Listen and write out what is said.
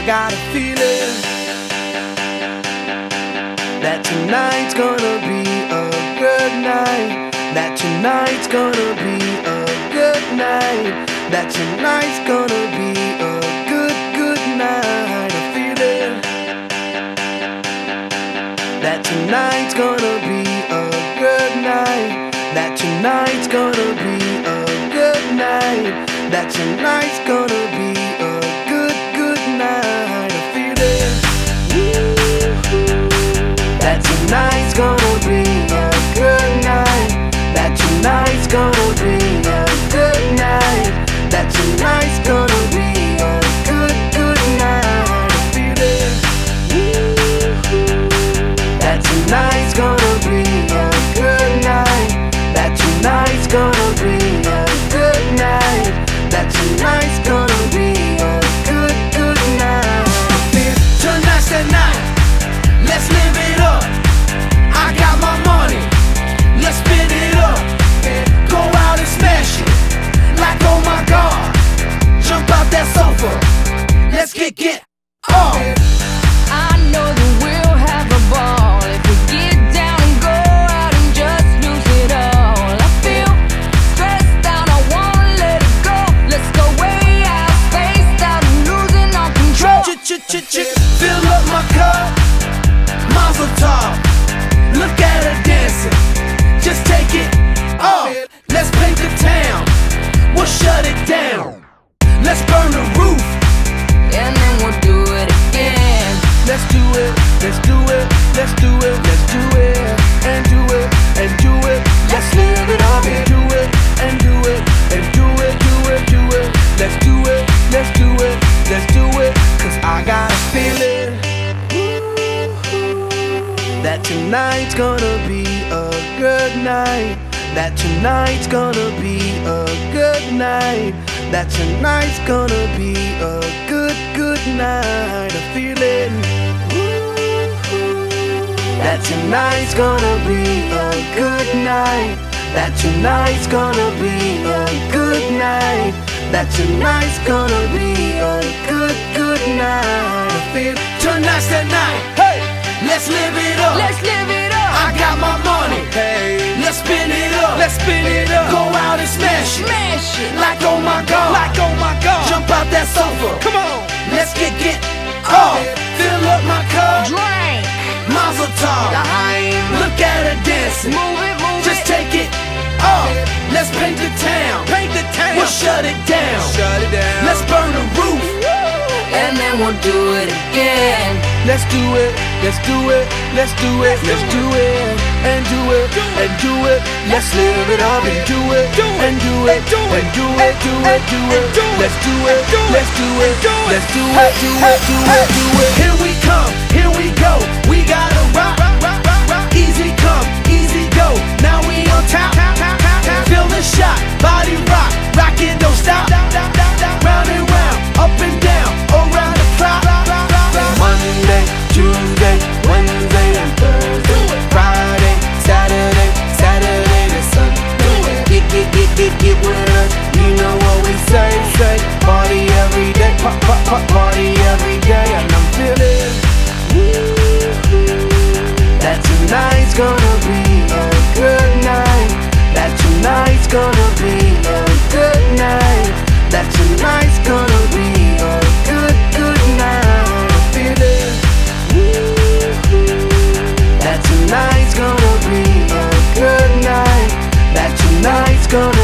got a feeling that tonight's gonna be a good night. That tonight's gonna be a good night. That tonight's gonna be a good night. A feeling that tonight's gonna be a good night. That tonight's gonna be a good night. That tonight's gonna be a good night. A feeling that tonight's gonna be a good night. That tonight's gonna be a good night. That tonight's gonna be a good night. A feeling that tonight's gonna be a good night. That tonight's gonna be a good night. That tonight's gonna be a good night. Tonight's the night. Let's live it up. I got my money. Let's spin it up. Go out and smash it. Like oh my God. Jump out that sofa. Let's get off. I know that we'll have a ball if we get down and go out and just lose it all. I feel stressed out, I wanna let it go. Let's go way out, spaced out, and losing all control. Fill up my cup, Mazel tov. Look at her dancing, just take it off. Let's paint the town, we'll shut it down. Let's burn the roof, And then we'll do it again. let's do it, let's do it, let's do it, let's do it, and do it, and do it. Let's live it up and do it, and do it, and do it, do it, do it. Let's do it, let's do it, let's do it. Cause I got a feeling that tonight's gonna be a good night. That tonight's gonna be a good night. That tonight's gonna be a good night. A feeling that tonight's gonna be a good night. That tonight's gonna be a good night. That tonight's gonna be a good night. I feel tonight's the night. Hey, let's live it up. Let's live it up. I got my money. Hey, let's spin it up. Let's spin it up. Go out and smash it. Smash it. Like oh my God. Like oh my God. Jump out that sofa. Come on. Let's get off. Fill up my cup. Drink. Mazel tov. Time. Look at her dancing. Move it, move Just it. take it off. Let's paint the town. Paint the town. We'll shut it down. Shut it down. Let's burn the roof. And then we'll do it again. Let's do it. Let's do it. Let's do it. Let's do it. And do it. And do it. Let's live it up and do it. And do it. And do it. Do it. Do it. Let's do it. Let's do it. Let's do it. Do it. Do it. Do it. Here we come. Here we go. We gotta rock. Easy come. Easy go. Now we on top. Feel the shot. Body rock. Rockin', don't stop. Round and round. Up and down. Around the clock. Monday, Tuesday, Wednesday, and Thursday. Friday, Saturday, Saturday to Sunday. Get with us. You know what we say. Party every day. Party every day. And I'm feeling that tonight's gonna be a good night. That tonight's gonna be a good night. That tonight's gonna be a good night. I'm feeling that tonight's gonna be a good night. That tonight's gonna